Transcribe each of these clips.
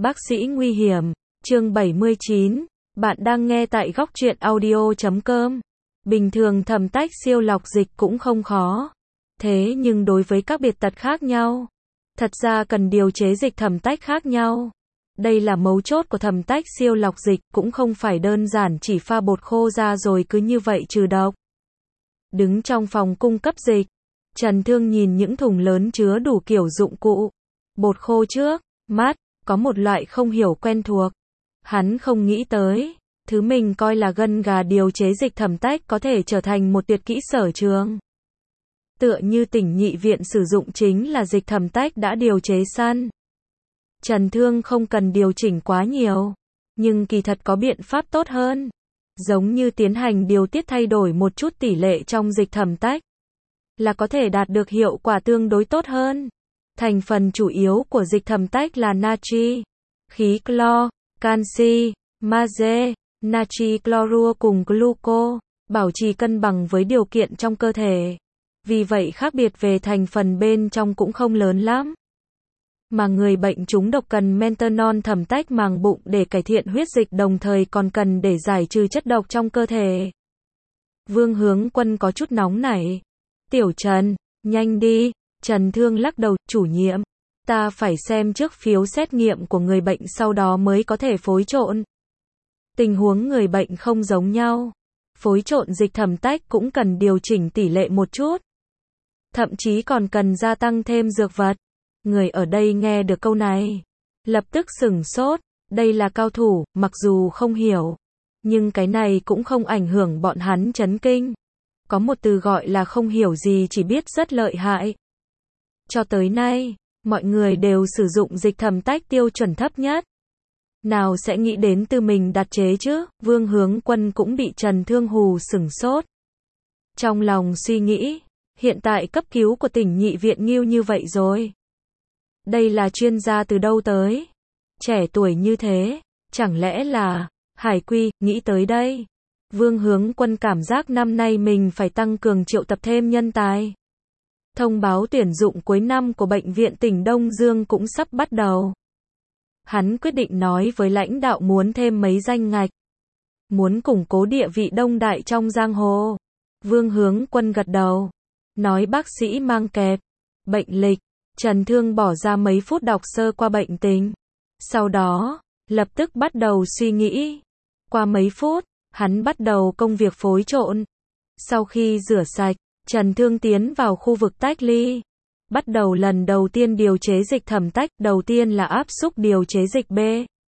Bác sĩ nguy hiểm, chương 79, bạn đang nghe tại góc truyện audio.com. Bình thường thẩm tách siêu lọc dịch cũng không khó. Thế nhưng đối với các biệt tật khác nhau, thật ra cần điều chế dịch thẩm tách khác nhau. Đây là mấu chốt của thẩm tách siêu lọc dịch, cũng không phải đơn giản chỉ pha bột khô ra rồi cứ như vậy trừ độc. Đứng trong phòng cung cấp dịch, Trần Thương nhìn những thùng lớn chứa đủ kiểu dụng cụ. Bột khô trước mắt, có một loại không hiểu quen thuộc. Hắn không nghĩ tới, thứ mình coi là gân gà điều chế dịch thẩm tách có thể trở thành một tuyệt kỹ sở trường. Tựa như tỉnh nhị viện sử dụng chính là dịch thẩm tách đã điều chế sẵn. Trần Thương không cần điều chỉnh quá nhiều, nhưng kỳ thật có biện pháp tốt hơn. Giống như tiến hành điều tiết thay đổi một chút tỷ lệ trong dịch thẩm tách, là có thể đạt được hiệu quả tương đối tốt hơn. Thành phần chủ yếu của dịch thẩm tách là natri, khí clo, canxi, magie, natri clorua cùng gluco, bảo trì cân bằng với điều kiện trong cơ thể. Vì vậy khác biệt về thành phần bên trong cũng không lớn lắm. Mà người bệnh trúng độc cần methanol thẩm tách màng bụng để cải thiện huyết dịch, đồng thời còn cần để giải trừ chất độc trong cơ thể. Vương Hướng Quân có chút nóng nảy. Tiểu Trần, nhanh đi. Trần Thương lắc đầu, chủ nhiệm, ta phải xem trước phiếu xét nghiệm của người bệnh sau đó mới có thể phối trộn. Tình huống người bệnh không giống nhau. Phối trộn dịch thẩm tách cũng cần điều chỉnh tỷ lệ một chút. Thậm chí còn cần gia tăng thêm dược vật. Người ở đây nghe được câu này, lập tức sửng sốt, đây là cao thủ, mặc dù không hiểu. Nhưng cái này cũng không ảnh hưởng bọn hắn chấn kinh. Có một từ gọi là không hiểu gì chỉ biết rất lợi hại. Cho tới nay, mọi người đều sử dụng dịch thẩm tách tiêu chuẩn thấp nhất. Nào sẽ nghĩ đến từ mình đặt chế chứ, Vương Hướng Quân cũng bị Trần Thương hù sửng sốt. Trong lòng suy nghĩ, hiện tại cấp cứu của tỉnh nhị viện nghiêu như vậy rồi. Đây là chuyên gia từ đâu tới? Trẻ tuổi như thế, chẳng lẽ là Hải Quy, nghĩ tới đây. Vương Hướng Quân cảm giác năm nay mình phải tăng cường triệu tập thêm nhân tài. Thông báo tuyển dụng cuối năm của bệnh viện tỉnh Đông Dương cũng sắp bắt đầu. Hắn quyết định nói với lãnh đạo muốn thêm mấy danh ngạch. Muốn củng cố địa vị đông đại trong giang hồ. Vương Hướng Quân gật đầu. Nói bác sĩ mang kẹp bệnh lịch. Trần Thương bỏ ra mấy phút đọc sơ qua bệnh tình. Sau đó, lập tức bắt đầu suy nghĩ. Qua mấy phút, hắn bắt đầu công việc phối trộn. Sau khi rửa sạch, Trần Thương tiến vào khu vực tách ly. Bắt đầu lần đầu tiên điều chế dịch thẩm tách, đầu tiên là áp xúc điều chế dịch B.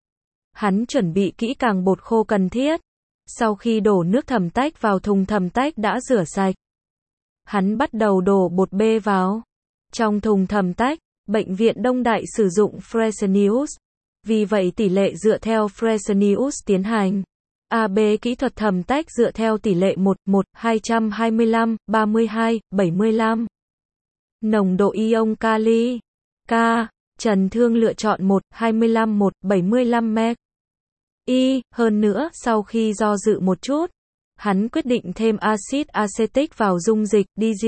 Hắn chuẩn bị kỹ càng bột khô cần thiết. Sau khi đổ nước thẩm tách vào thùng thẩm tách đã rửa sạch, hắn bắt đầu đổ bột B vào. Trong thùng thẩm tách, bệnh viện Đông Đại sử dụng Fresenius. Vì vậy tỷ lệ dựa theo Fresenius tiến hành. AB kỹ thuật thẩm tách dựa theo tỷ lệ 1:1, 225, 32, 75. Nồng độ ion kali. K. Trần Thương lựa chọn 1:25, 1:75 mg. Y. Hơn nữa, sau khi do dự một chút, hắn quyết định thêm axit acetic vào dung dịch, DG.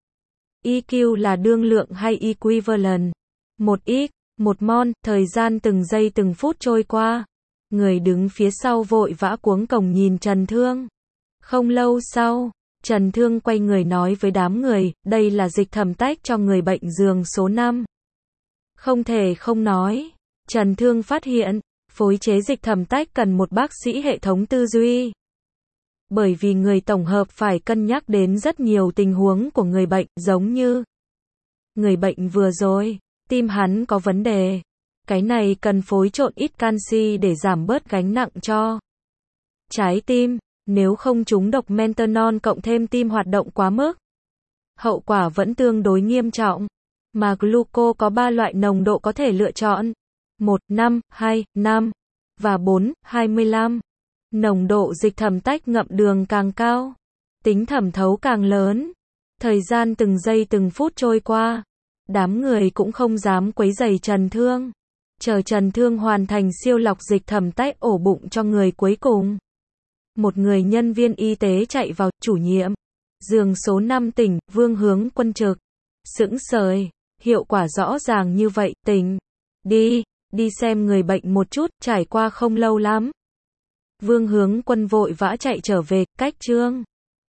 EQ là đương lượng hay equivalent. 1x, 1 mol, thời gian từng giây từng phút trôi qua. Người đứng phía sau vội vã cuống cổng nhìn Trần Thương. Không lâu sau, Trần Thương quay người nói với đám người, đây là dịch thẩm tách cho người bệnh giường số 5. Không thể không nói, Trần Thương phát hiện, phối chế dịch thẩm tách cần một bác sĩ hệ thống tư duy. Bởi vì người tổng hợp phải cân nhắc đến rất nhiều tình huống của người bệnh, giống như người bệnh vừa rồi, tim hắn có vấn đề. Cái này cần phối trộn ít canxi để giảm bớt gánh nặng cho trái tim, nếu không trúng độc methanol cộng thêm tim hoạt động quá mức. Hậu quả vẫn tương đối nghiêm trọng. Mà gluco có 3 loại nồng độ có thể lựa chọn. 1, 5, 2, 5 và 4, 25. Nồng độ dịch thẩm tách ngậm đường càng cao, tính thẩm thấu càng lớn. Thời gian từng giây từng phút trôi qua, đám người cũng không dám quấy rầy Trần Thương. Chờ Trần Thương hoàn thành siêu lọc dịch thẩm tách ổ bụng cho người cuối cùng. Một người nhân viên y tế chạy vào, chủ nhiệm. Giường số 5 tỉnh, Vương Hướng Quân trực. Sững sờ, hiệu quả rõ ràng như vậy, tỉnh. Đi. đi xem người bệnh một chút, trải qua không lâu lắm. Vương Hướng Quân vội vã chạy trở về, cách Trương